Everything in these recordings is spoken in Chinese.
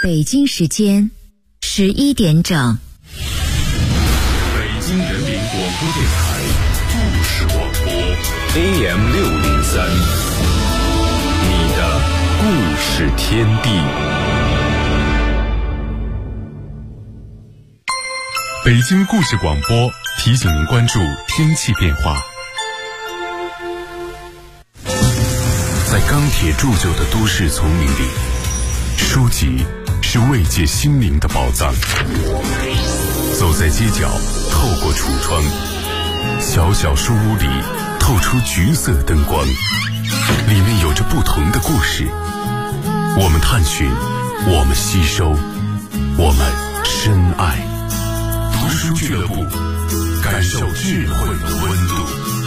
北京时间11点整。 北京人民广播电台故事广播 AM603，你的故事天地。北京故事广播提醒您关注天气变化。在钢铁铸就的都市丛林里，书籍是慰藉心灵的宝藏。走在街角，透过橱窗，小小书屋里透出橘色灯光，里面有着不同的故事。我们探寻，我们吸收，我们深爱。读书俱乐部，感受智慧的温度。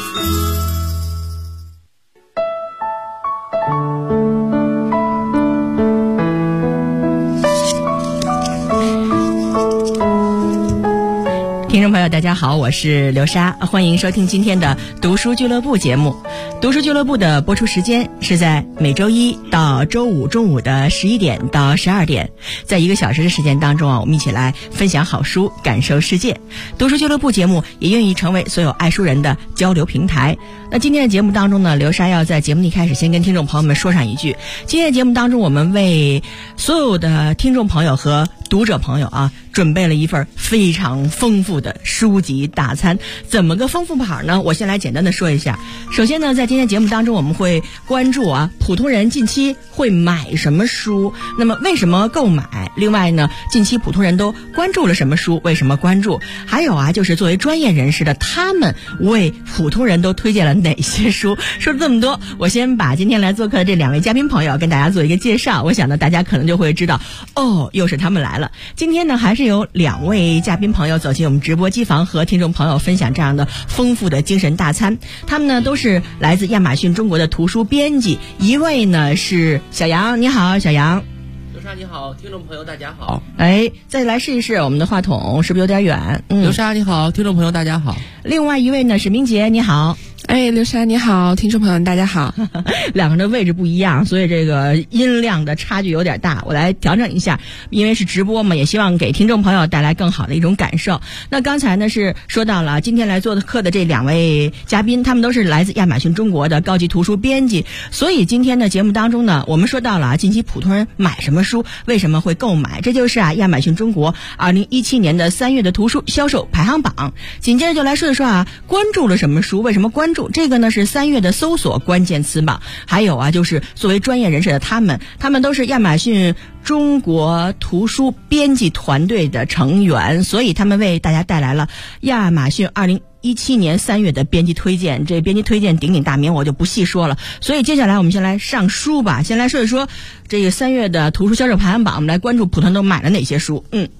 听众朋友大家好，我是刘莎，欢迎收听今天的读书俱乐部节目。读书俱乐部的播出时间是在每周一到周五中午的11点到12点，在1个小时的时间当中我们一起来分享好书，感受世界。读书俱乐部节目也愿意成为所有爱书人的交流平台。那今天的节目当中呢，刘莎要在节目一开始先跟听众朋友们说上一句，今天的节目当中我们为所有的听众朋友和读者朋友准备了一份非常丰富的书籍大餐。怎么个丰富法呢？我先来简单的说一下。首先呢，在今天节目当中我们会关注普通人近期会买什么书，那么为什么购买，另外呢，近期普通人都关注了什么书，为什么关注，还有就是作为专业人士的他们为普通人都推荐了哪些书。说了这么多，我先把今天来做客的这2位嘉宾朋友跟大家做一个介绍，我想呢大家可能就会知道，又是他们来了。今天呢还是有2位嘉宾朋友走进我们直播机房，和听众朋友分享这样的丰富的精神大餐。他们呢都是来自亚马逊中国的图书编辑，一位呢是小杨。你好，小杨。 刘莎你好，听众朋友大家好。 再来试一试我们的话筒是不是有点远？ 刘莎你好，听众朋友大家好。 另外一位呢是明杰。你好。 刘莎你好，听众朋友大家好。 两个人的位置不一样，所以这个音量的差距有点大，我来调整一下，因为是直播嘛，也希望给听众朋友带来更好的一种感受。那刚才呢是说到了今天来做客的这2位嘉宾，他们都是来自亚马逊中国的高级图书编辑，所以今天的节目当中呢，我们说到了近期普通人买什么书，为什么会购买，这就是亚马逊中国2017年的3月的图书销售排行榜。紧接着就来说一说关注了什么书，为什么关注，这个呢是3月的搜索关键词榜。还有就是作为专业人士的他们都是亚马逊中国图书编辑团队的成员，所以他们为大家带来了亚马逊2017年3月的编辑推荐。这编辑推荐鼎鼎大名我就不细说了，所以接下来我们先来上书吧。先来说一说这个3月的图书销售排行榜，我们来关注普通人都买了哪些书。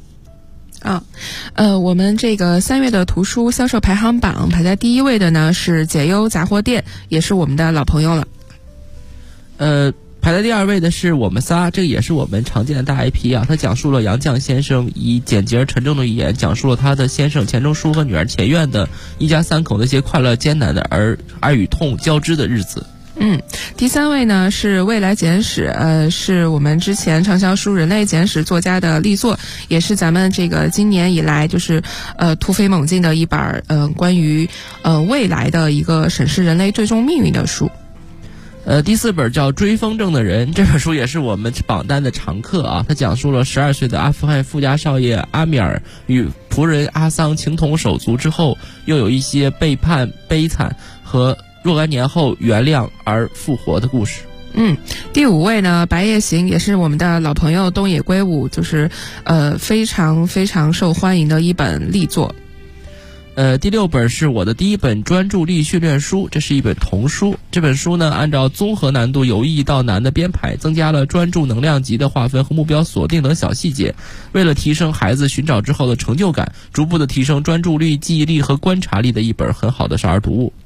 我们这个3月的图书销售排行榜排在第1位的呢是解忧杂货店，也是我们的老朋友了。 排在第2位的是我们仨，这个也是我们常见的大 IP 他讲述了杨绛先生以简洁而沉重的语言讲述了他的先生钱钟书和女儿钱院的一家3口那些快乐艰难的而爱与痛交织的日子。 第3位呢是未来简史，是我们之前畅销书人类简史作家的力作，也是咱们这个今年以来就是突飞猛进的一本关于未来的一个审视人类最终命运的书。 第4本叫《追风筝的人》，这本书也是我们榜单的常客它讲述了12岁的阿富汗富家少爷阿米尔与仆人阿桑情同手足之后，又有一些背叛、悲惨和若干年后原谅而复活的故事。 第5位呢，《白夜行》也是我们的老朋友东野圭吾，就是非常非常受欢迎的一本力作。 第6本是我的第1本专注力训练书，这是一本童书。这本书呢，按照综合难度由易到难的编排，增加了专注能量级的划分和目标锁定等小细节，为了提升孩子寻找之后的成就感，逐步的提升专注力、记忆力和观察力的一本很好的少儿读物。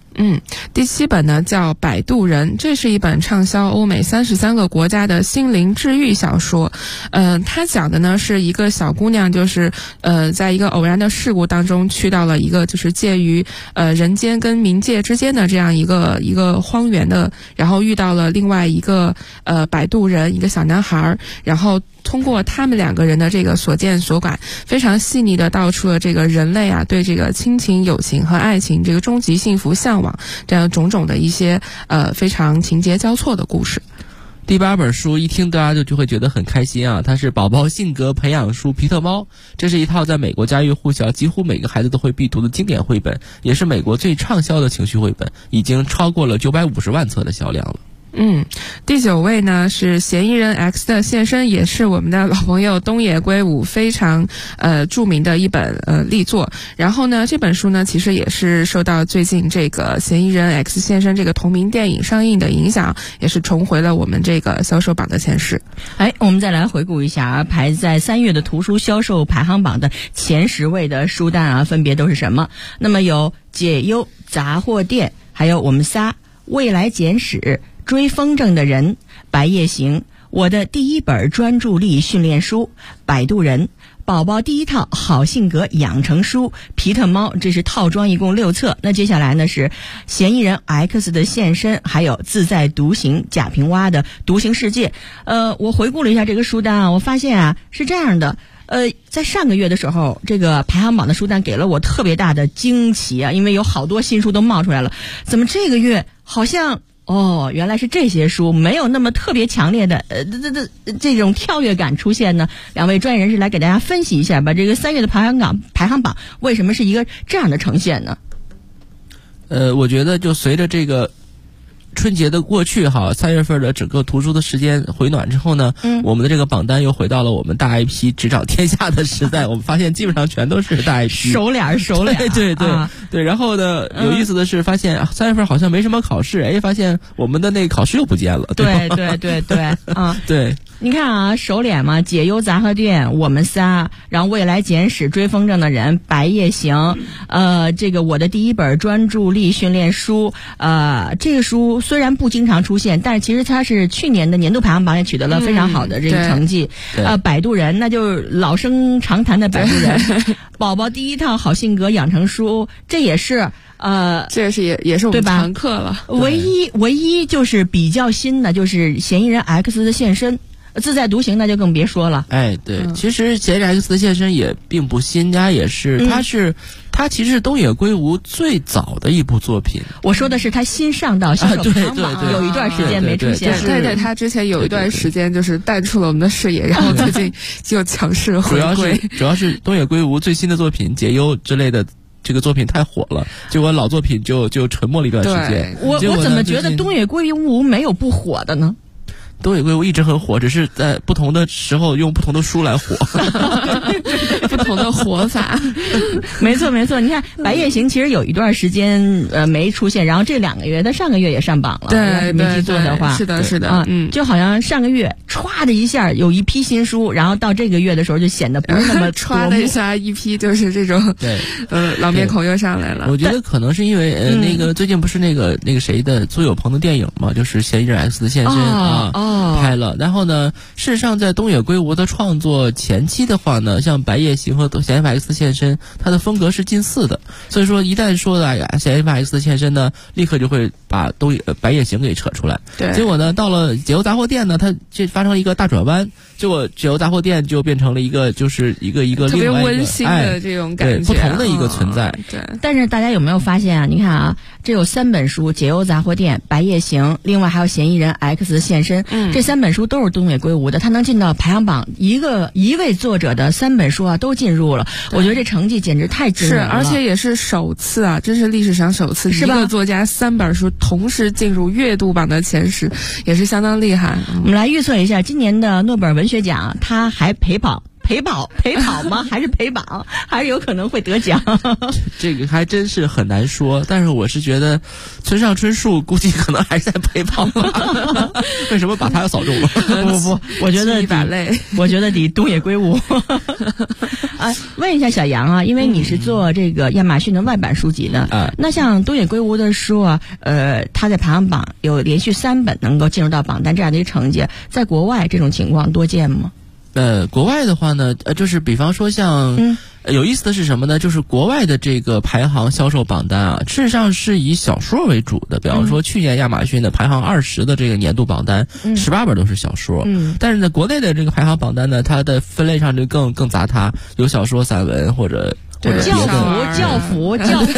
第7本呢叫《摆渡人》，这是一本畅销欧美33个国家的心灵治愈小说。它讲的呢是一个小姑娘，就是在一个偶然的事故当中去到了一个就是介于人间跟冥界之间的这样一个荒原的，然后遇到了另外一个摆渡人，一个小男孩，然后通过他们2个人的这个所见所感，非常细腻的道出了这个人类啊对这个亲情、友情和爱情这个终极幸福向往这样种种的一些非常情节交错的故事。 第8本书一听大家就会觉得很开心啊，它是宝宝性格培养书《皮特猫》，这是一套在美国家喻户晓，几乎每个孩子都会必读的经典绘本，也是美国最畅销的情绪绘本，已经超过了950万册的销量了。 第9位呢是嫌疑人 X 的现身，也是我们的老朋友东野圭吾非常著名的一本力作。然后呢，这本书呢其实也是受到最近这个嫌疑人 X 现身这个同名电影上映的影响，也是重回了我们这个销售榜的前10。 我们再来回顾一下排在3月的图书销售排行榜的前10位的书单啊，分别都是什么？那么有解忧杂货店，还有我们仨，未来简史，追风筝的人，白夜行，我的第1本专注力训练书，摆渡人，宝宝第1套好性格养成书，皮特猫，这是套装，一共6册。那接下来呢是嫌疑人 X 的现身，还有自在独行贾平凹的独行世界。我回顾了一下这个书单啊，我发现啊是这样的。在上个月的时候，这个排行榜的书单给了我特别大的惊奇啊，因为有好多新书都冒出来了。怎么这个月好像原来是这些书没有那么特别强烈的这种跳跃感出现呢？2位专业人士来给大家分析一下吧，这个3月的排行榜为什么是一个这样的呈现呢？ 我觉得就随着这个春节的过去3月份的整个图书的时间回暖之后呢，我们的这个榜单又回到了我们大 IP 执掌天下的时代。我们发现基本上全都是大 IP， 熟脸。 对。然后呢，有意思的是发现3月份好像没什么考试，发现我们的那个考试又不见了。 对啊， 对。 你看啊，熟脸嘛，解忧杂货店，我们仨，然后未来简史，追风筝的人，白夜行，这个我的第1本专注力训练书，这个书虽然不经常出现，但是其实它是去年的年度排行榜也取得了非常好的这个成绩。摆渡人那就是老生常谈的摆渡人，宝宝第1套好性格养成书，这也是这是我们常客了。 唯一就是比较新的就是嫌疑人 X 的现身。自在独行那就更别说了。 对，其实嫌疑人 X 的现身也并不新，它其实是东野圭吾最早的一部作品。 我说的是他新上到销售排行榜，有一段时间没出现。 对，他之前有一段时间就是淡出了我们的视野，然后最近就强势回归。 主要是东野圭吾最新的作品《解忧》之类的。这个作品太火了，结果老作品就沉默了一段时间。 我怎么觉得东野圭吾没有不火的呢？ 东野圭吾一直很火，只是在不同的时候用不同的书来火， 不同的活法。 没错，你看《白夜行》其实有一段时间没出现，然后这2个月，他上个月也上榜了。 对， 没记错的话， 是的， 就好像上个月歘的一下有一批新书，然后到这个月的时候就显得不是那么歘的一下一批就是这种老面孔又上来了。 我觉得可能是因为那个最近不是那个谁的苏有朋的电影嘛，就是嫌疑人 X 的现身拍了。然后呢，事实上在东野圭吾的创作前期的话呢，像白夜行和嫌疑人 X 的现身，它的风格是近似的，所以说一旦说了嫌疑人 X 的现身呢，立刻就会把白夜行给扯出来。 对， 结果呢，到了解忧杂货店呢，它这发生了一个大转弯，结果解忧杂货店就变成了一个就是一个特别温馨的这种感觉， 不同的一个存在。 对， 但是大家有没有发现啊？你看啊，这有3本书：解忧杂货店、白夜行，另外还有嫌疑人 X 的现身。这3本书都是东野圭吾的，他能进到排行榜，一位作者的3本书啊都进入了，我觉得这成绩简直太惊人了。 而且也是首次啊，这是历史上首次，一个作家3本书同时进入阅读榜的前10，也是相当厉害。 我们来预测一下今年的诺贝尔文学奖，他还陪跑陪跑吗？还是陪榜？还是有可能会得奖？ 这个还真是很难说。但是我是觉得，村上春树估计可能还是在陪跑吧。为什么把他扫中了？ 不，我觉得一把泪。 我觉得得东野圭吾。问一下小杨啊，因为你是做这个亚马逊的外版书籍的，那像东野圭吾的书啊，他在排行榜有连续3本能够进入到榜单这样的一个成绩，在国外这种情况多见吗？ 国外的话呢，就是比方说像，有意思的是什么呢？就是国外的这个排行销售榜单啊，事实上是以小说为主的。比方说去年亚马逊的排行20的这个年度榜单，18本都是小说。但是呢，国内的这个排行榜单呢，它的分类上就更杂沓，有小说、散文或者教辅，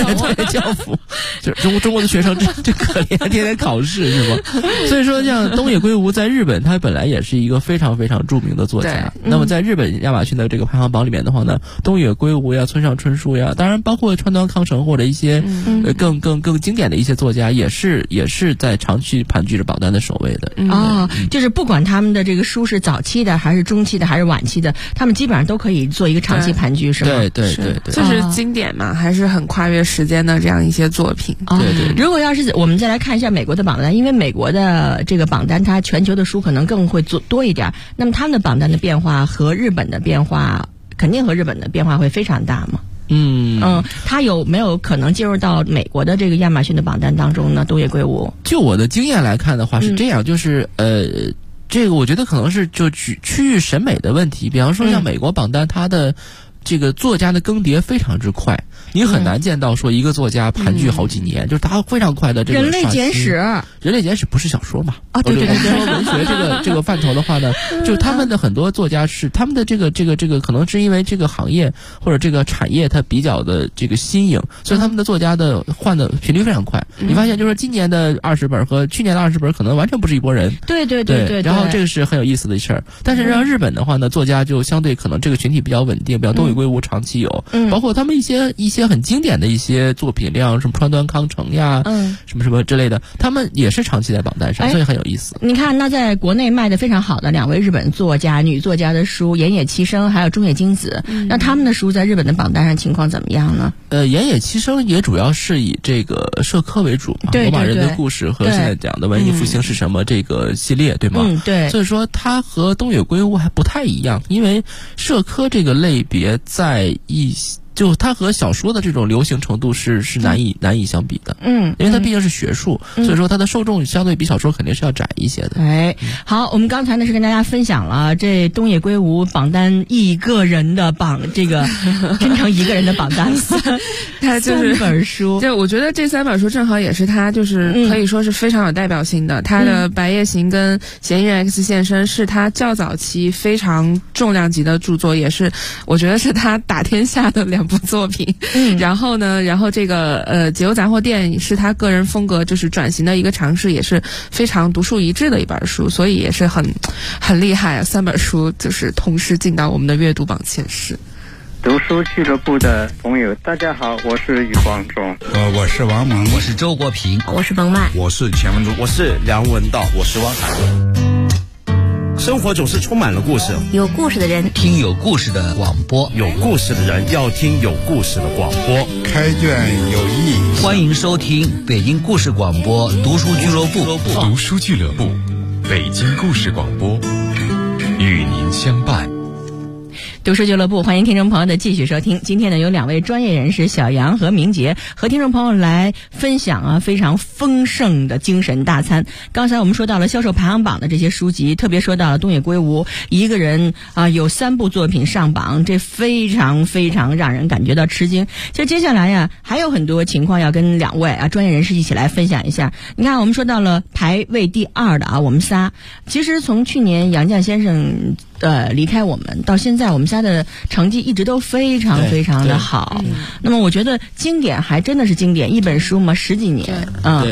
就是中国的学生这可怜，天天考试是吗？所以说，像东野圭吾在日本，他本来也是一个非常非常著名的作家。那么在日本亚马逊的这个排行榜里面的话呢，东野圭吾呀、村上春树呀，当然包括川端康成或者一些更经典的一些作家，也是在长期盘踞着榜单的首位的。就是不管他们的这个书是早期的还是中期的还是晚期的，他们基本上都可以做一个长期盘踞，是吗？ 对。 就是经典嘛，还是很跨越时间的这样一些作品。 对。 如果要是我们再来看一下美国的榜单，因为美国的这个榜单它全球的书可能更会多一点，那么他们的榜单的变化和日本的变化，肯定和日本的变化会非常大嘛。他有没有可能进入到美国的这个亚马逊的榜单当中呢？东野圭吾， 就我的经验来看的话是这样，就是这个我觉得可能是就区域审美的问题。比方说像美国榜单，它的这个作家的更迭非常之快，你很难见到说一个作家盘踞好几年，就是他非常快的这个。 人类简史不是小说嘛？ 对。 说文学这个范畴的话呢，就他们的很多作家是他们的这个可能是因为这个行业或者这个产业它比较的这个新颖，所以他们的作家的换的频率非常快。你发现就是今年的20本和去年的20本可能完全不是一拨人。 对。 然后这个是很有意思的事儿。但是让日本的话呢，作家就相对可能这个群体比较稳定，比较东野圭吾长期有，包括他们一些很经典的一些作品，像什么川端康成呀，什么之类的，他们也是长期在榜单上，所以很有意思。 你看，那在国内卖的非常好的2位日本作家、女作家的书，岩野七生还有中野京子，那他们的书在日本的榜单上情况怎么样呢？ 岩野七生也主要是以这个社科为主嘛，罗马人的故事和现在讲的文艺复兴是什么这个系列，对吗？ 对。 所以说他和东野圭吾还不太一样，因为社科这个类别就它和小说的这种流行程度是难以相比的。因为它毕竟是学术，所以说它的受众相对比小说肯定是要窄一些的。 好，我们刚才呢是跟大家分享了这东野圭吾榜单一个人的这个真成一个人的榜单， 他就是 3本书。 就我觉得这3本书正好也是他就是可以说是非常有代表性的。他的《白夜行》跟《嫌疑人 X 现身》是他较早期非常重量级的著作，也是我觉得是他打天下的2部作品。然后这个解忧杂货店是他个人风格就是转型的一个尝试，也是非常独树一帜的一本书，所以也是很厉害啊！3本书就是同时进到我们的阅读榜前10。 读书俱乐部的朋友，大家好，我是余光中。 我是王蒙， 我是周国平， 我是冯曼， 我是钱文竹， 我是梁文道，我是汪涵。生活总是充满了故事， 有故事的人听有故事的广播， 有故事的人要听有故事的广播。 开卷有益， 欢迎收听北京故事广播读书俱乐部。 读书俱乐部，北京故事广播，与您相伴。 读书俱乐部，欢迎听众朋友的继续收听。今天呢，有2位专业人士小杨和明杰和听众朋友来分享非常丰盛的精神大餐。刚才我们说到了销售排行榜的这些书籍，特别说到了东野圭吾一个人有3部作品上榜，这非常非常让人感觉到吃惊。就接下来还有很多情况要跟2位专业人士一起来分享一下。你看，我们说到了排位第2的我们仨，其实从去年杨绛先生离开我们到现在，我们仨的成绩一直都非常非常的好。那么我觉得经典还真的是经典，一本书嘛10几年，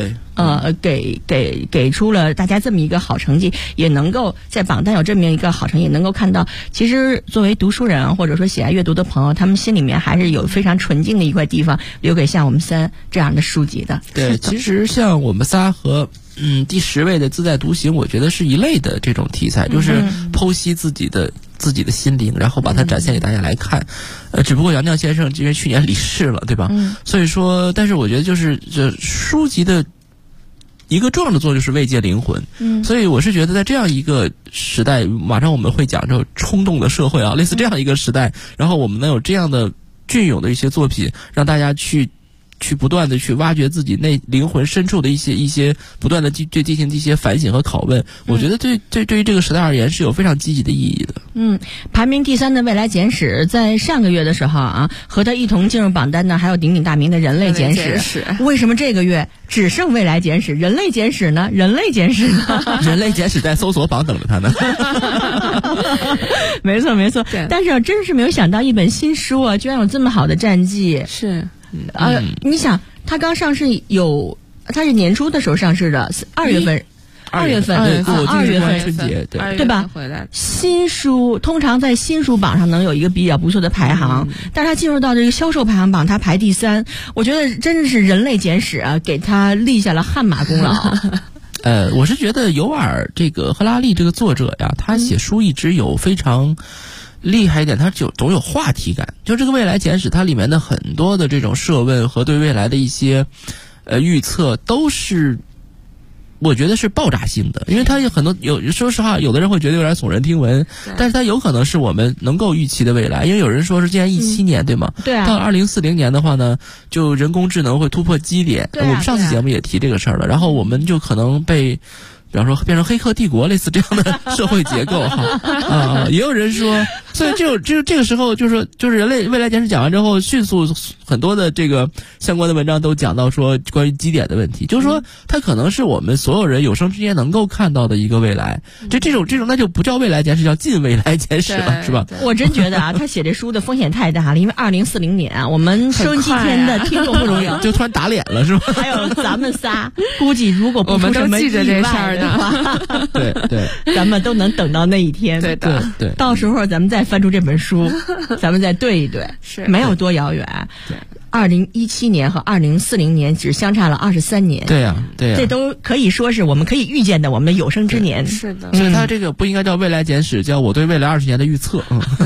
给出了大家这么一个好成绩，也能够在榜单有这么一个好成绩，能够看到其实作为读书人或者说喜爱阅读的朋友，他们心里面还是有非常纯净的一块地方留给像我们3这样的书籍的。 对，其实像我们仨和第10位的自在独行，我觉得是一类的这种题材，就是剖析自己的自己的心灵，然后把它展现给大家来看。只不过杨绛先生因为去年离世了，对吧？所以说，但是我觉得就是这书籍的一个重要的作用就是慰藉灵魂。所以我是觉得在这样一个时代，马上我们会讲这冲动的社会啊，类似这样一个时代，然后我们能有这样的隽永的一些作品，让大家去不断的去挖掘自己内灵魂深处的一些不断的进行一些反省和拷问。我觉得对于这个时代而言是有非常积极的意义的。 排名第3的未来简史，在上个月的时候啊，和他一同进入榜单呢，还有鼎鼎大名的人类简史。为什么这个月只剩未来简史，人类简史呢？人类简史在搜索榜等着他呢。 没错。但是真是没有想到，一本新书啊，居然有这么好的战绩。 是。 你想，它刚上市它是年初的时候上市的，2月份春节对吧？新书通常在新书榜上能有一个比较不错的排行，但是它进入到这个销售排行榜，它排第3，我觉得真的是人类简史啊，给它立下了汗马功劳。 我是觉得尤尔这个赫拉利这个作者呀，他写书一直有非常厉害一点，它总有话题感。就这个未来简史，它里面的很多的这种设问和对未来的一些预测，都是我觉得是爆炸性的。因为它有很多说实话，有的人会觉得有点耸人听闻，但是它有可能是我们能够预期的未来。因为有人说是今年17年，对吗？ 对啊。 到2040年的话呢，就人工智能会突破基点。我们上次节目也提这个事儿了，然后我们就可能比方说变成黑客帝国类似这样的社会结构哈也有人说，所以这个时候就是人类未来简史讲完之后，迅速很多的这个相关的文章都讲到说关于基点的问题，就是说它可能是我们所有人有生之年能够看到的一个未来。这种那就不叫未来简史，叫近未来简史了，是吧？ 我真觉得啊，他写这书的风险太大了，因为2040年啊，我们收音机前的听众不容易就突然打脸了，是吧？ 还有咱们仨，估计如果不出什么意外的话， 对， 咱们都能等到那一天。 对的， 对， 到时候咱们再翻出这本书，咱们再对一对，没有多遥远。2017年和2040年只相差了23年。 对呀， 这都可以说是我们可以预见的我们的有生之年。 是的， 所以它这个不应该叫未来简史，叫我对未来20年的预测。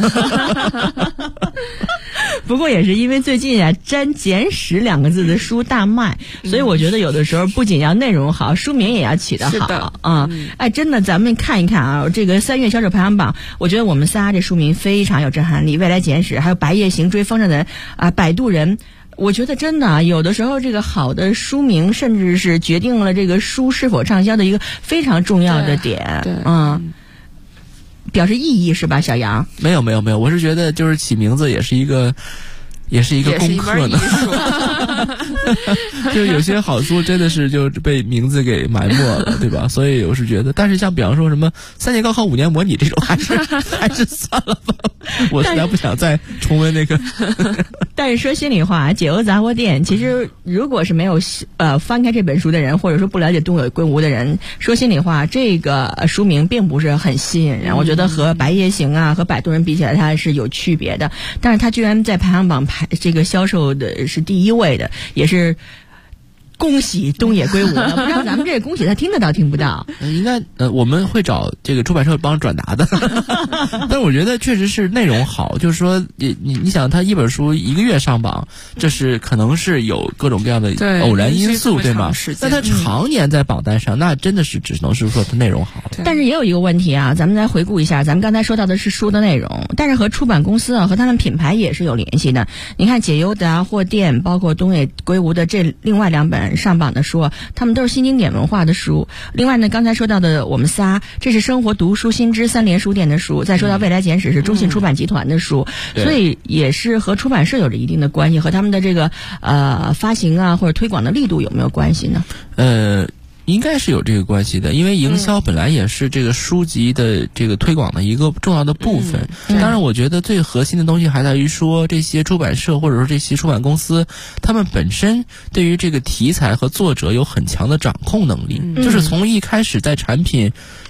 不过也是因为最近啊，沾简史2个字的书大卖，所以我觉得有的时候不仅要内容好，书名也要起得好啊。真的，咱们看一看啊，这个3月销售排行榜，我觉得我们仨这书名非常有震撼力，未来简史，还有白夜行、追风筝的摆渡人。我觉得真的啊，有的时候这个好的书名，甚至是决定了这个书是否畅销的一个非常重要的点。表示意义是吧，小杨？ 没有，我是觉得就是起名字也是一个功课呢。就有些好书真的是就被名字给埋没了，对吧？所以我是觉得，但是像比方说什么3年高考5年模拟这种，还是算了吧。我实在不想再重温那个。 但是说心里话，解忧杂货店其实如果是没有翻开这本书的人，或者说不了解东野圭吾的人，说心里话，这个书名并不是很吸引人。我觉得和白夜行啊和摆渡人比起来，它是有区别的。但是它居然在排行榜这个销售的是第1位的，也是恭喜东野圭吾了。不知道咱们这个恭喜他听得到听不到？ 应该我们会找这个出版社帮转达的。但是我觉得确实是内容好，就是说你想他一本书1个月上榜，这是可能是有各种各样的偶然因素，对吗？但他常年在榜单上，那真的是只能是说他内容好。 但是也有一个问题啊，咱们来回顾一下，咱们刚才说到的是书的内容，但是和出版公司啊和他们品牌也是有联系的。你看解忧杂货店，包括东野圭吾的这另外2本上榜的书，他们都是新经典文化的书。另外呢，刚才说到的我们仨，这是生活读书新知3联书店的书，再说到未来简史是中信出版集团的书，所以也是和出版社有着一定的关系。和他们的这个发行啊或者推广的力度有没有关系呢？ 应该是有这个关系的，因为营销本来也是这个书籍的这个推广的一个重要的部分。当然我觉得最核心的东西还在于说，这些出版社或者说这些出版公司，他们本身对于这个题材和作者有很强的掌控能力，就是从一开始在产品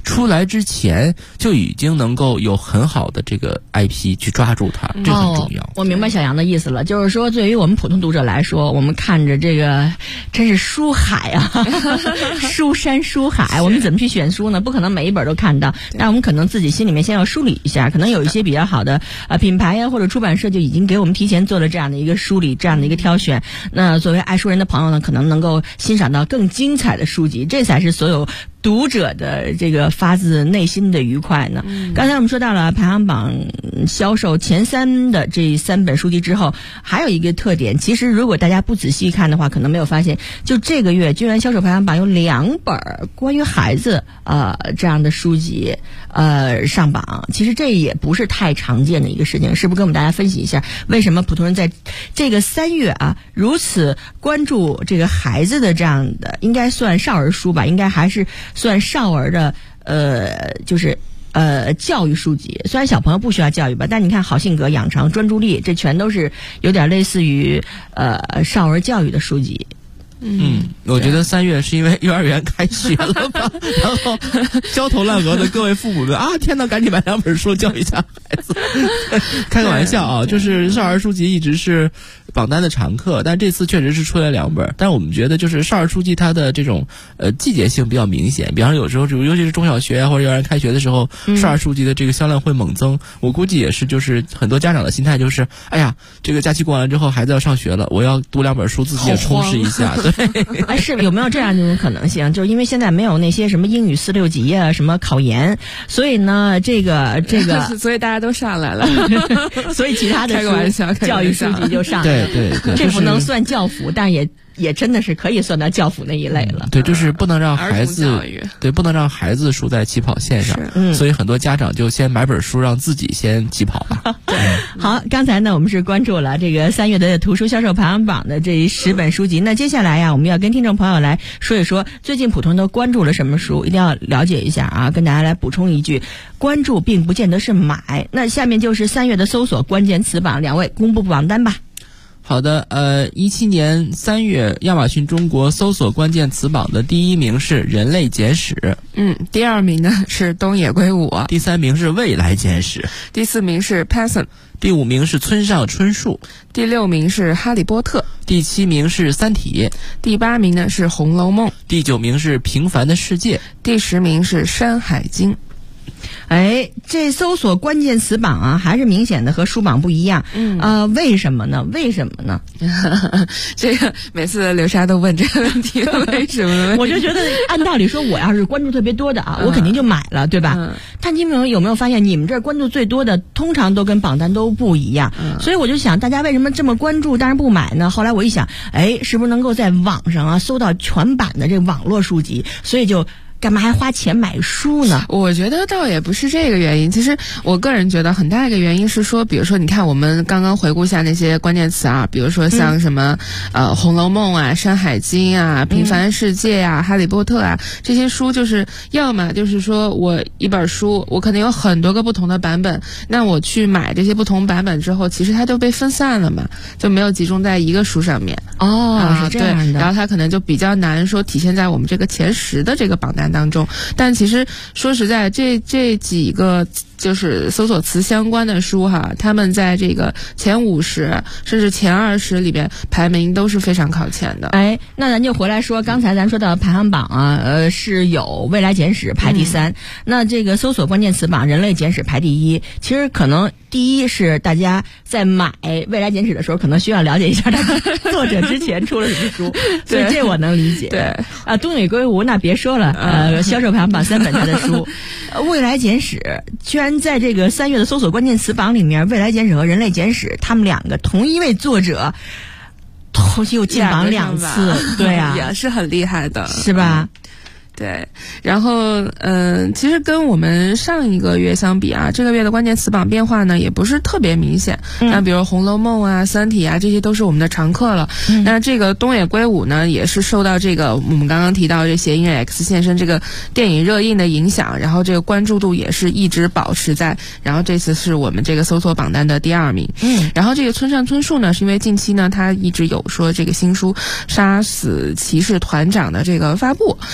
出来之前就已经能够有很好的这个 IP 去抓住它，这很重要。 我明白小杨的意思了，就是说对于我们普通读者来说，我们看着这个真是书海啊，书山书海，我们怎么去选书呢？不可能每一本都看到，但我们可能自己心里面先要梳理一下，可能有一些比较好的品牌呀或者出版社就已经给我们提前做了这样的一个梳理，这样的一个挑选。那作为爱书人的朋友呢，可能能够欣赏到更精彩的书籍，这才是所有读者的这个发自内心的愉快呢。刚才我们说到了排行榜销售前3的这3本书籍之后，还有一个特点，其实如果大家不仔细看的话，可能没有发现，就这个月居然销售排行榜有2本关于孩子这样的书籍上榜，其实这也不是太常见的一个事情，是不是？跟我们大家分析一下，为什么普通人在这个3月如此关注这个孩子的这样的，应该算少儿书吧，应该还是算少儿的就是教育书籍。虽然小朋友不需要教育吧，但你看好性格、养成、专注力，这全都是有点类似于少儿教育的书籍。 我觉得3月是因为幼儿园开学了吧，然后焦头烂额的各位父母们天哪，赶紧买2本书教育一下孩子。开个玩笑就是少儿书籍一直是榜单的常客，但这次确实是出来2本。但我们觉得就是少儿书籍它的这种季节性比较明显，比方说有时候尤其是中小学或者幼儿园开学的时候，少儿书籍的这个销量会猛增。我估计也是就是很多家长的心态就是，哎呀，这个假期过完之后孩子要上学了，我要读2本书自己也充实一下。对， 是有没有这样一种可能性？就是因为现在没有那些什么英语4、6级什么考研，所以呢，这个所以大家都上来了， 所以其他的教育书籍就上来了。 对， 这不能算教辅，但也真的是可以算到教辅那一类了。 对，就是不能让孩子不能让孩子输在起跑线上。所以很多家长就先买本书让自己先起跑吧。 好，刚才呢我们是关注了这个3月的图书销售排行榜的这10本书籍。那接下来我们要跟听众朋友来说一说最近普通都关注了什么书，一定要了解一下跟大家来补充一句，关注并不见得是买。那下面就是3月的搜索关键词榜，2位公布榜单吧。 好的，17年3月，亚马逊中国搜索关键词榜的第1名是人类简史， 第2名呢是东野圭吾， 第3名是未来简史， 第4名是 Passion， 第5名是村上春树， 第6名是哈利波特， 第7名是三体， 第8名呢是红楼梦， 第9名是平凡的世界， 第10名是山海经。 这搜索关键词榜还是明显的和书榜不一样。为什么呢？ 这个每次刘莎都问这个问题，为什么呢？ 我就觉得按道理说，我要是关注特别多的我肯定就买了，对吧？但你们有没有发现，你们这儿关注最多的通常都跟榜单都不一样？所以我就想，大家为什么这么关注但是不买呢？后来我一想，是不是能够在网上搜到全版的这网络书籍？所以就干嘛还花钱买书呢？ 我觉得倒也不是这个原因。其实我个人觉得很大一个原因是说，比如说你看我们刚刚回顾一下那些关键词比如说像什么红楼梦山海经平凡世界哈利波特这些书，就是要么就是说我一本书我可能有很多个不同的版本，那我去买这些不同版本之后，其实它就被分散了嘛，就没有集中在一个书上面。 是这样的。 对，然后它可能就比较难说体现在我们这个前10的这个榜单当中。但其实说实在，这几个就是搜索词相关的书他们在这个前50甚至前20里边排名都是非常靠前的。 那咱就回来说，刚才咱说到排行榜是有未来简史排第3，那这个搜索关键词榜人类简史排第1。其实可能第1是大家在买未来简史的时候，可能需要了解一下他作者之前出了什么书，所以这我能理解。 对东野圭吾那别说了，销售排行榜3本他的书，未来简史居然在这个3月的搜索关键词榜里面，未来简史和人类简史他们2个同一位作者又进榜2次，对也是很厉害的， 是吧？ 对，然后其实跟我们上一个月相比这个月的关键词榜变化呢也不是特别明显。那比如《红楼梦》三体这些都是我们的常客了。那这个东野圭吾呢也是受到这个我们刚刚提到这谐音 X 现身这个电影热映的影响，然后这个关注度也是一直保持在，然后这次是我们这个搜索榜单的第2名。然后这个村上春树呢，是因为近期呢他一直有说这个新书《杀死骑士团长》的这个发布，然后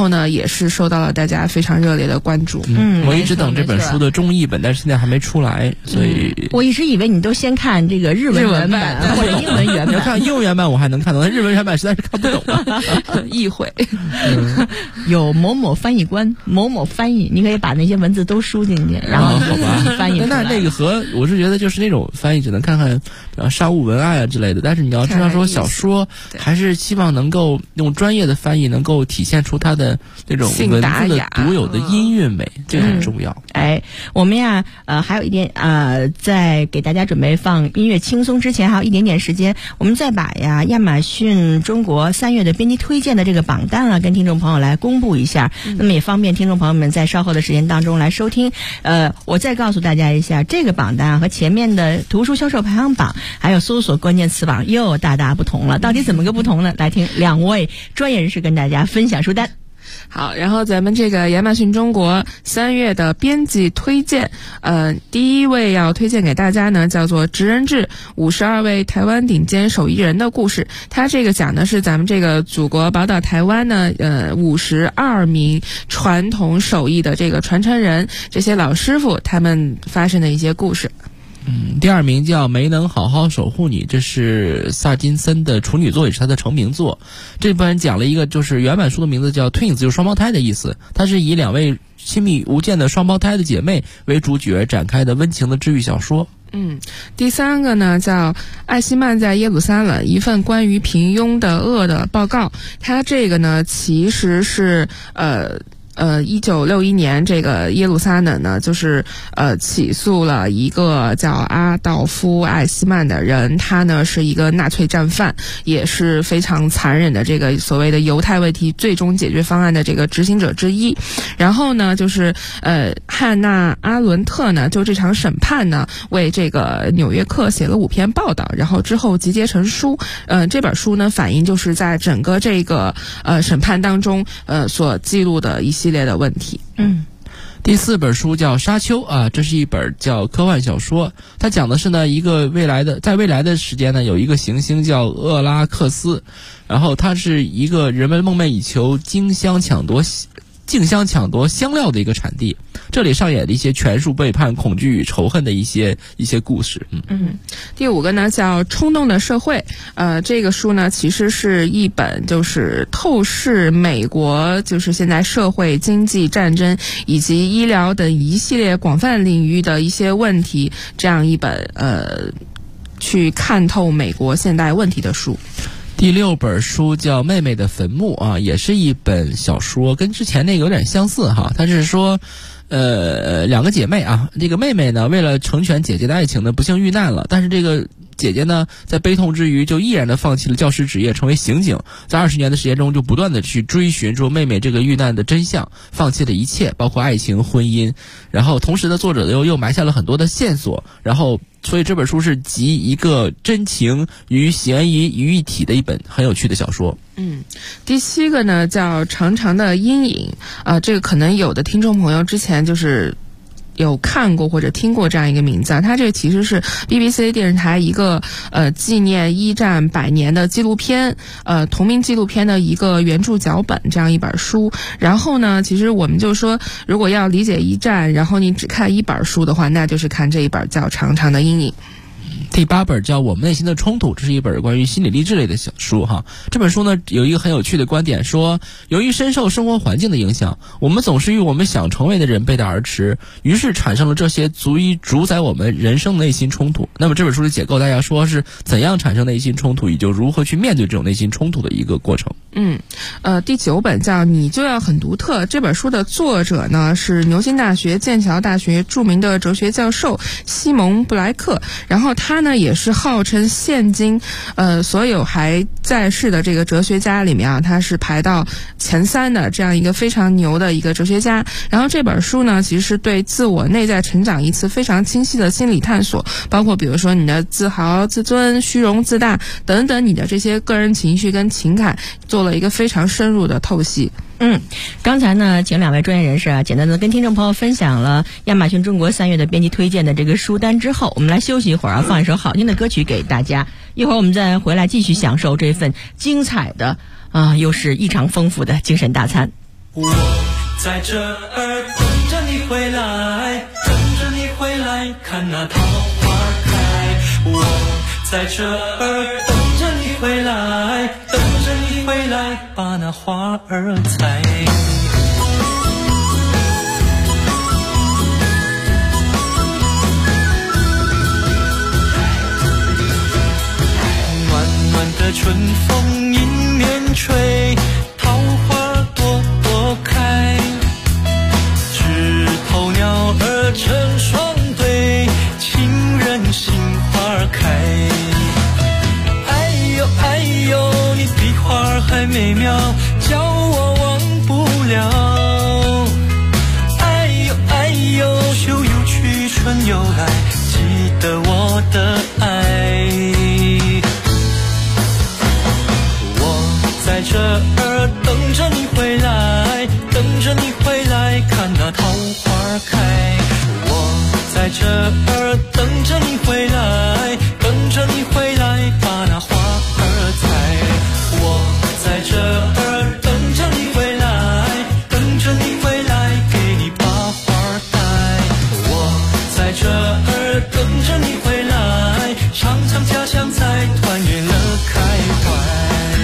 呢也是受到了大家非常热烈的关注。 我一直等这本书的中译本，但是现在还没出来，所以我一直以为你都先看这个日文原版或者英文原版。 你要看英文原版我还能看懂，但日文原版实在是看不懂意会。 有某某翻译官、某某翻译，你可以把那些文字都输进去，然后好吧翻译出来。 那个和我是觉得就是那种翻译只能看看商务文案啊之类的，但是你要知道说小说还是希望能够用专业的翻译能够体现出它的那种文字的独有的音韵美，这个很重要。 我们呀还有一点在给大家准备放音乐轻松之前还有一点点时间，我们再把亚马逊中国3月的编辑推荐的这个榜单跟听众朋友来公布一下，那么也方便听众朋友们在稍后的时间当中来收听。我再告诉大家一下，这个榜单和前面的图书销售排行榜还有搜索关键词榜又大大不同了，到底怎么个不同呢？来听2位专业人士跟大家分享书单。 好，然后咱们这个亚马逊中国3月的编辑推荐，第一位要推荐给大家呢，叫做职人志52位台湾顶尖手艺人的故事。他这个讲的是咱们这个祖国宝岛台湾呢，52名传统手艺的这个传承人，这些老师傅他们发生的一些故事。 第二名叫没能好好守护你，这是萨金森的处女作，也是他的成名作。这本讲了一个就是原版书的名字叫 Twins， 就是双胞胎的意思。它是以2位亲密无间的双胞胎的姐妹为主角展开的温情的治愈小说。 第3个呢叫艾希曼在耶路撒冷，一份关于平庸的恶的报告。它这个呢其实是1961年这个耶路撒冷呢就是起诉了一个叫阿道夫·艾希曼的人，他呢是一个纳粹战犯，也是非常残忍的这个所谓的犹太问题最终解决方案的这个执行者之一。然后呢就是汉娜·阿伦特呢就这场审判呢为这个纽约客写了5篇报道，然后之后集结成书。这本书呢反映就是在整个这个审判当中所记录的一系列的问题。 第4本书叫《沙丘》这是一本叫科幻小说，它讲的是呢一个在未来的时间呢有一个行星叫厄拉克斯，然后它是一个人们梦寐以求竞相抢夺香料的一个产地，这里上演的一些权术背叛、恐惧与仇恨的一些故事。 第5个呢叫《冲动的社会》，这个书呢其实是一本就是透视美国就是现在社会、经济、战争以及医疗等一系列广泛领域的一些问题，这样一本去看透美国现代问题的书。 第6本书叫《妹妹的坟墓》也是一本小说，跟之前那个有点相似它是说2个姐妹这个妹妹呢为了成全姐姐的爱情呢不幸遇难了，但是这个姐姐呢在悲痛之余就毅然的放弃了教师职业，成为刑警，在20年的时间中就不断的去追寻出妹妹这个遇难的真相，放弃了一切包括爱情、婚姻，然后同时的作者又埋下了很多的线索，然后所以这本书是集一个真情与悬疑于一体的一本很有趣的小说。 第7个呢叫长长的阴影，这个可能有的听众朋友之前就是有看过或者听过这样一个名字它这个其实是 BBC 电视台一个纪念1战100年的纪录片，同名纪录片的一个原著脚本这样一本书。然后呢其实我们就说如果要理解1战，然后你只看一本书的话，那就是看这一本叫长长的阴影。 第8本叫《我们内心的冲突》，这是一本关于心理励志类的小书这本书呢有一个很有趣的观点，说由于深受生活环境的影响，我们总是与我们想成为的人背道而驰，于是产生了这些足以主宰我们人生内心冲突。那么这本书的解构大家说是怎样产生内心冲突，以及如何去面对这种内心冲突的一个过程。 第9本叫《你就要很独特》，这本书的作者呢是牛津大学、剑桥大学著名的哲学教授西蒙·布莱克，然后他呢也是号称现今所有还在世的这个哲学家里面他是排到前3的这样一个非常牛的一个哲学家。然后这本书呢其实是对自我内在成长一次非常清晰的心理探索，包括比如说你的自豪、自尊、虚荣、自大等等你的这些个人情绪跟情感做了一个非常深入的透析。 刚才呢请2位专业人士简单的跟听众朋友分享了亚马逊中国3月的编辑推荐的这个书单之后，我们来休息一会儿放一首好听的歌曲给大家，一会儿我们再回来继续享受这份精彩的又是异常丰富的精神大餐。 我在这儿等着你回来，等着你回来看那桃花开。我在这儿等着你回来，等着你回来把那花儿采。暖暖的春风迎面吹，桃花朵朵开，枝头鸟儿成双对，情人心花开。哎呦哎呦，你比花儿还美妙，叫我忘不了。哎呦哎呦，秋又去春又来，记得我的爱。在这儿等着你回来，等着你回来看那桃花开。我在这儿等着你回来，等着你回来把那花儿采。我在这儿等着你回来，等着你回来给你把花儿戴。我在这儿等着你回来，尝尝家乡菜，团圆乐开怀。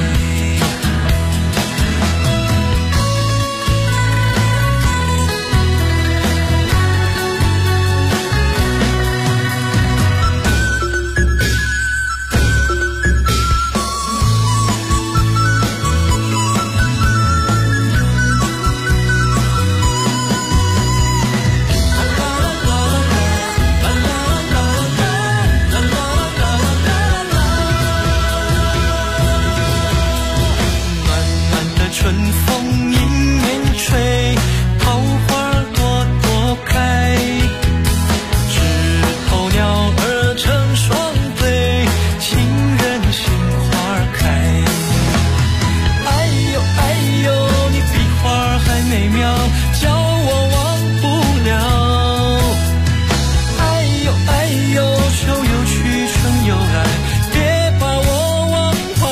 春风迎面吹，桃花朵朵开，枝头鸟儿成双对，情人心花开。哎呦哎呦，你比花儿还美妙，叫我忘不了。哎呦哎呦，秋又去春又来，别把我忘怀。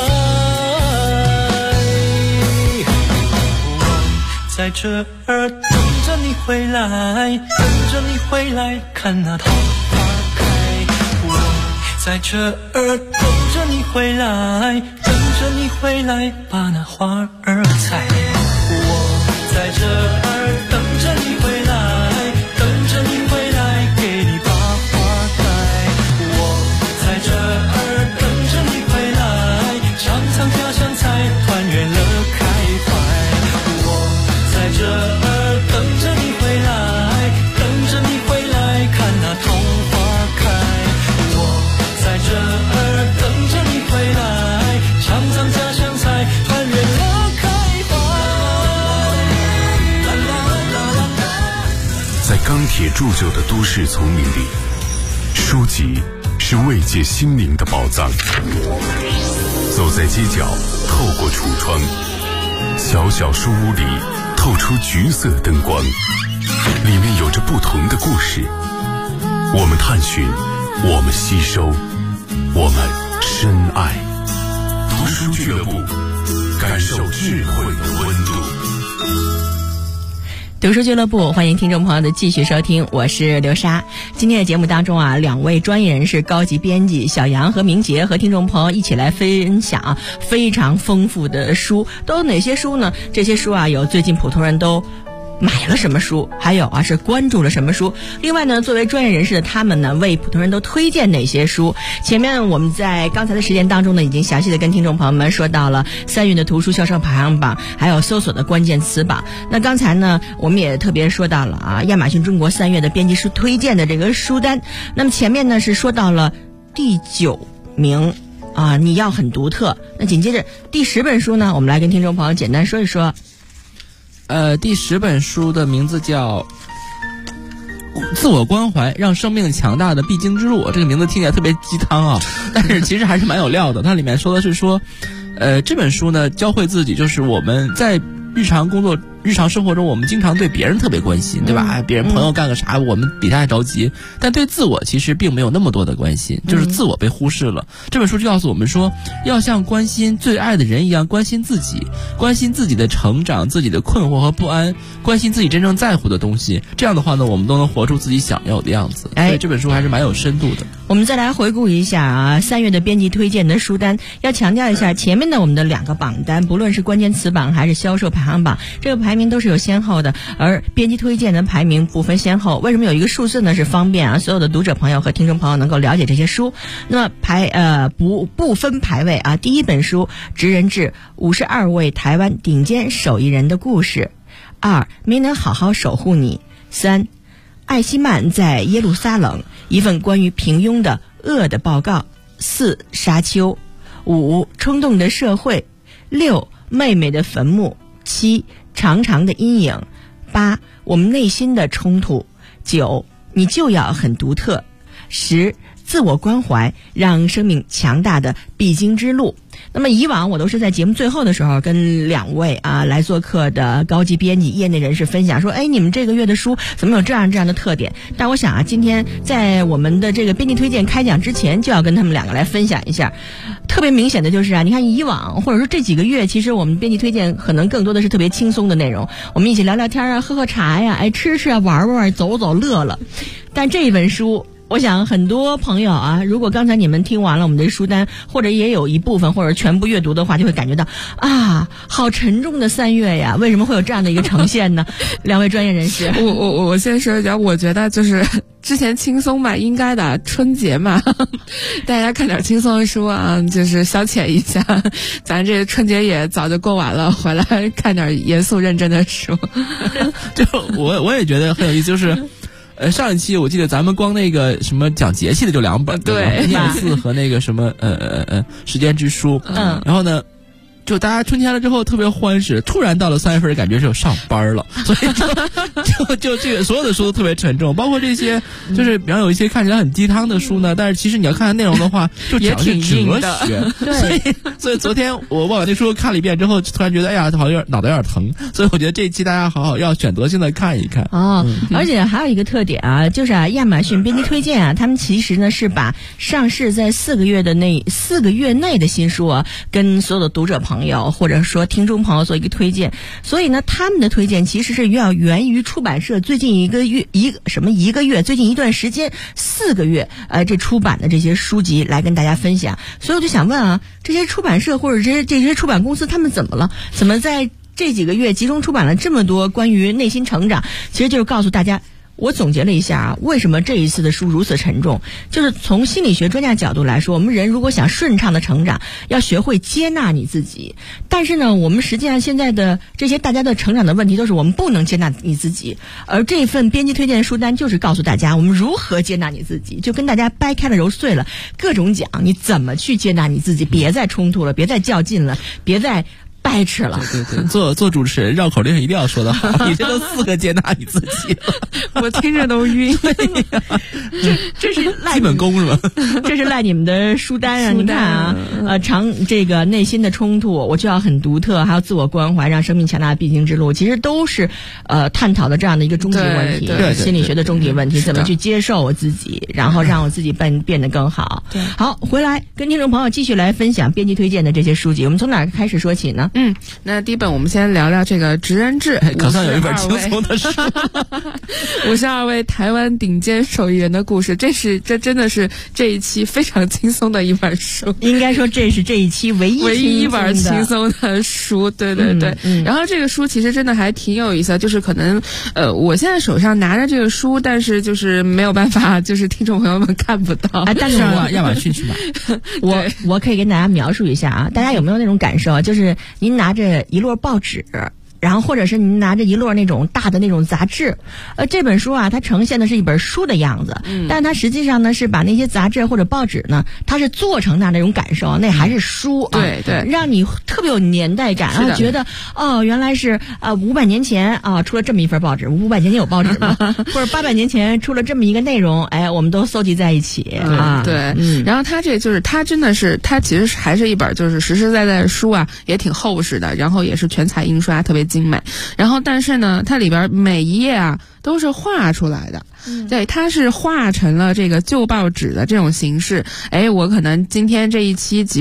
在这儿等着你回来，等着你回来看那桃花开。我在这儿等着你回来，等着你回来把那花儿采。我在这儿等着你回来，等着你回来给你把花戴。我在这儿等着你回来，尝尝家乡菜，团圆乐开怀。在这儿等着你回来，等着你回来看那桃花开。我在这儿等着你回来，尝尝家乡菜，团圆乐开怀。 在钢铁铸就的都市丛林里，书籍是慰藉心灵的宝藏。走在街角，透过橱窗，小小书屋里透出橘色灯光，里面有着不同的故事。我们探寻，我们吸收，我们深爱。读书俱乐部，感受智慧的温度。 读书俱乐部，欢迎听众朋友的继续收听，我是刘莎。今天的节目当中啊，两位专业人士高级编辑小杨和明杰和听众朋友一起来分享非常丰富的书。都有哪些书呢？这些书啊，有最近普通人都买了什么书，还有啊是关注了什么书。另外呢，作为专业人士的他们呢，为普通人都推荐哪些书。前面我们在刚才的时间当中呢，已经详细的跟听众朋友们说到了3月的图书销售排行榜，还有搜索的关键词榜。那刚才呢，我们也特别说到了啊，亚马逊中国3月的编辑书推荐的这个书单。那么前面呢是说到了第9名啊，你要很独特。那紧接着第10本书呢，我们来跟听众朋友简单说一说。 第10本书的名字叫自我关怀让生命强大的必经之路。这个名字听起来特别鸡汤啊，但是其实还是蛮有料的。它里面说的是说这本书呢教会自己，就是我们在日常工作日常生活中我们经常对别人特别关心，对吧？别人朋友干个啥，我们比他还着急，但对自我其实并没有那么多的关心，就是自我被忽视了。这本书就告诉我们说，要像关心最爱的人一样关心自己，关心自己的成长，自己的困惑和不安，关心自己真正在乎的东西。这样的话呢，我们都能活出自己想要的样子。所以这本书还是蛮有深度的。 我们再来回顾一下啊，3月的编辑推荐的书单，要强调一下前面的我们的2个榜单，不论是关键词榜还是销售排行榜，这个排名都是有先后的，而编辑推荐的排名不分先后。为什么有一个数字呢？是方便啊所有的读者朋友和听众朋友能够了解这些书。那么不分排位啊，第一本书《职人志》，52位台湾顶尖手艺人的故事；2，没能好好守护你；3，艾希曼在耶路撒冷，一份关于平庸的恶的报告；4，沙丘；5，冲动的社会；6，妹妹的坟墓；7，长长的阴影；8，我们内心的冲突；9，你就要很独特；10，自我关怀，让生命强大的必经之路。那么以往我都是在节目最后的时候跟2位来做客的高级编辑业内人士分享说，你们这个月的书怎么有这样的特点。但我想今天在我们的这个编辑推荐开讲之前，就要跟他们2个来分享一下。特别明显的就是你看以往或者说这几个月，其实我们编辑推荐可能更多的是特别轻松的内容，我们一起聊聊天喝喝茶呀，吃吃玩玩，走走乐了。但这一本书，我想很多朋友如果刚才你们听完了我们的书单，或者也有一部分或者全部阅读的话，就会感觉到好沉重的3月呀，为什么会有这样的一个呈现呢？2位专业人士， 我先说一下，我觉得就是之前轻松嘛，应该的，春节嘛，大家看点轻松的书啊，就是消遣一下。咱这春节也早就过完了，回来看点严肃认真的书。 就我也觉得很有意思，就是上一期我记得咱们光那个什么讲节气的就2本， 对， 念字和那个什么时间之书，然后呢，就大家春天了之后特别欢实，突然到了3月份感觉是有上班了，所以就这个所有的书都特别沉重，包括这些就是比方有一些看起来很鸡汤的书呢，但是其实你要看内容的话，就讲的是哲学。所以昨天我把这书看了一遍之后，突然觉得好像脑袋有点疼，所以我觉得这一期大家好好要选择性的看一看。 而且还有一个特点就是亚马逊编辑推荐他们其实呢是把上市在4个月内的新书跟所有的读者朋友或者说听众朋友做一个推荐，所以呢他们的推荐其实是要源于出版社最近一个月最近一段时间4个月这出版的这些书籍来跟大家分享。所以我就想问这些出版社或者这些出版公司他们怎么了？怎么在这几个月集中出版了这么多关于内心成长？其实就是告诉大家，我总结了一下为什么这一次的书如此沉重，就是从心理学专家角度来说，我们人如果想顺畅的成长，要学会接纳你自己。但是呢，我们实际上现在的这些大家的成长的问题都是我们不能接纳你自己，而这份编辑推荐的书单就是告诉大家我们如何接纳你自己，就跟大家掰开了揉碎了，各种讲你怎么去接纳你自己，别再冲突了，别再较劲了，别再白痴了。 对，做主持人绕口令一定要说得好，你这都4个接纳你自己了， 我听着都晕。 这是赖基本功是吧？ 这是赖你们的书单你看这个内心的冲突，我就要很独特，还有自我关怀，让生命强大的必经之路，其实都是探讨的这样的一个终极问题，心理学的终极问题，怎么去接受我自己，然后让我自己变得更好。好，回来跟听众朋友继续来分享编辑推荐的这些书籍，我们从哪开始说起呢？ 那第一本我们先聊聊这个《职人志》， 可算有一本轻松的书。 52位台湾顶尖手艺人的故事，这真的是这一期非常轻松的一本书， 应该说这是这一期唯一一本轻松的书。对。然后这个书其实真的还挺有意思的，就是可能我现在手上拿着这个书，但是就是没有办法，就是听众朋友们看不到。 但是亚马逊去买。 我可以跟大家描述一下大家有没有那种感受，就是您拿着一摞报纸，然后或者是您拿着一摞那种大的那种杂志，这本书它呈现的是一本书的样子，但它实际上呢是把那些杂志或者报纸呢，它是做成那种感受，那还是书对， 让你特别有年代感觉得原来是500年前出了这么一份报纸，500年前有报纸吗？或者800年前出了这么一个内容，我们都搜集在一起然后它这就是它真的是它其实还是一本就是实实在在的书也挺厚实的，然后也是全彩印刷，特别精美。然后但是呢，它里边每一页啊都是画出来的。对，它是画成了这个旧报纸的这种形式。我可能今天这一期几